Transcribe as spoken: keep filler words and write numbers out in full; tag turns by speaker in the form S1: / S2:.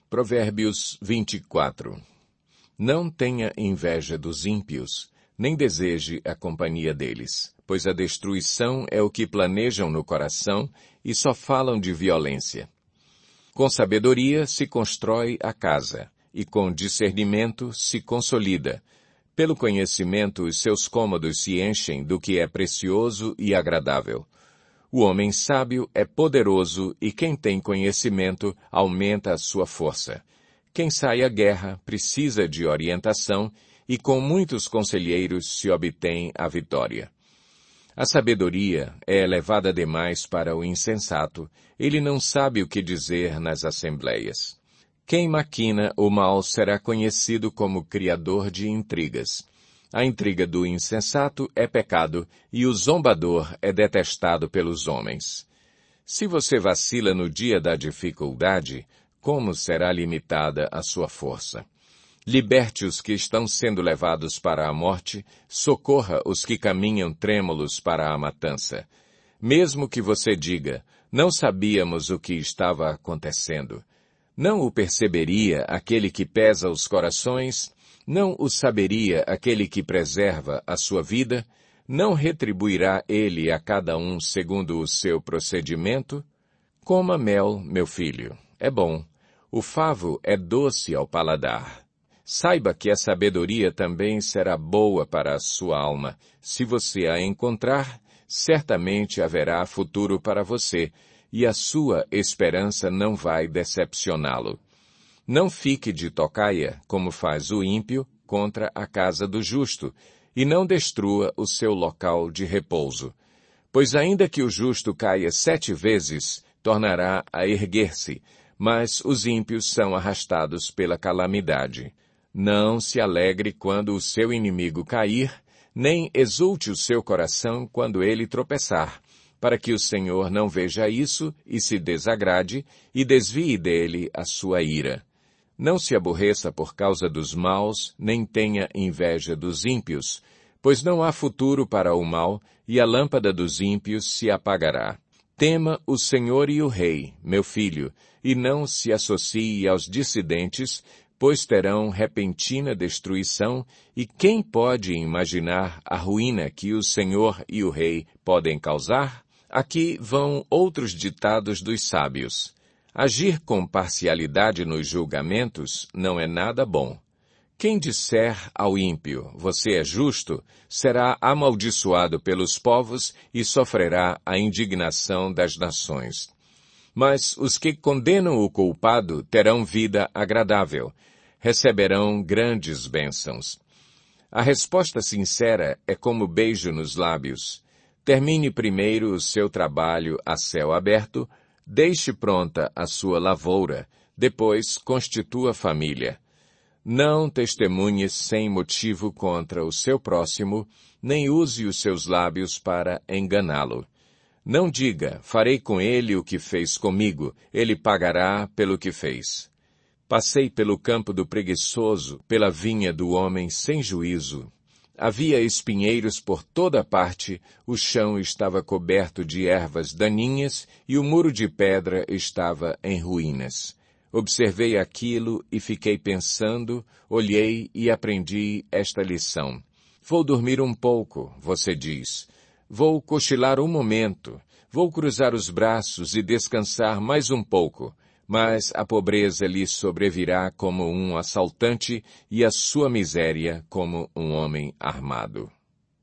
S1: Provérbios vinte e quatro. Não tenha inveja dos ímpios, nem deseje a companhia deles, pois a destruição é o que planejam no coração e só falam de violência. Com sabedoria se constrói a casa, e com discernimento se consolida. Pelo conhecimento os seus cômodos se enchem do que é precioso e agradável. O homem sábio é poderoso e quem tem conhecimento aumenta a sua força. Quem sai à guerra precisa de orientação e com muitos conselheiros se obtém a vitória. A sabedoria é elevada demais para o insensato, ele não sabe o que dizer nas assembleias. Quem maquina o mal será conhecido como criador de intrigas. A intriga do insensato é pecado e o zombador é detestado pelos homens. Se você vacila no dia da dificuldade, como será limitada a sua força? Liberte os que estão sendo levados para a morte, socorra os que caminham trêmulos para a matança. Mesmo que você diga, não sabíamos o que estava acontecendo. Não o perceberia aquele que pesa os corações? Não o saberia aquele que preserva a sua vida? Não retribuirá ele a cada um segundo o seu procedimento? Coma mel, meu filho, é bom. O favo é doce ao paladar. Saiba que a sabedoria também será boa para a sua alma. Se você a encontrar, certamente haverá futuro para você, e a sua esperança não vai decepcioná-lo. Não fique de tocaia, como faz o ímpio, contra a casa do justo, e não destrua o seu local de repouso. Pois ainda que o justo caia sete vezes, tornará a erguer-se, mas os ímpios são arrastados pela calamidade. Não se alegre quando o seu inimigo cair, nem exulte o seu coração quando ele tropeçar, para que o Senhor não veja isso e se desagrade e desvie dele a sua ira. Não se aborreça por causa dos maus, nem tenha inveja dos ímpios, pois não há futuro para o mal, e a lâmpada dos ímpios se apagará. Tema o Senhor e o Rei, meu filho, e não se associe aos dissidentes, pois terão repentina destruição, e quem pode imaginar a ruína que o Senhor e o Rei podem causar? Aqui vão outros ditados dos sábios. Agir com parcialidade nos julgamentos não é nada bom. Quem disser ao ímpio, você é justo, será amaldiçoado pelos povos e sofrerá a indignação das nações. Mas os que condenam o culpado terão vida agradável, receberão grandes bênçãos. A resposta sincera é como beijo nos lábios. Termine primeiro o seu trabalho a céu aberto, deixe pronta a sua lavoura, depois constitua família. Não testemunhe sem motivo contra o seu próximo, nem use os seus lábios para enganá-lo. Não diga, farei com ele o que fez comigo, ele pagará pelo que fez. Passei pelo campo do preguiçoso, pela vinha do homem sem juízo. Havia espinheiros por toda parte, o chão estava coberto de ervas daninhas e o muro de pedra estava em ruínas. Observei aquilo e fiquei pensando, olhei e aprendi esta lição. Vou dormir um pouco, você diz. Vou cochilar um momento. Vou cruzar os braços e descansar mais um pouco. Mas a pobreza lhe sobrevirá como um assaltante e a sua miséria como um homem armado.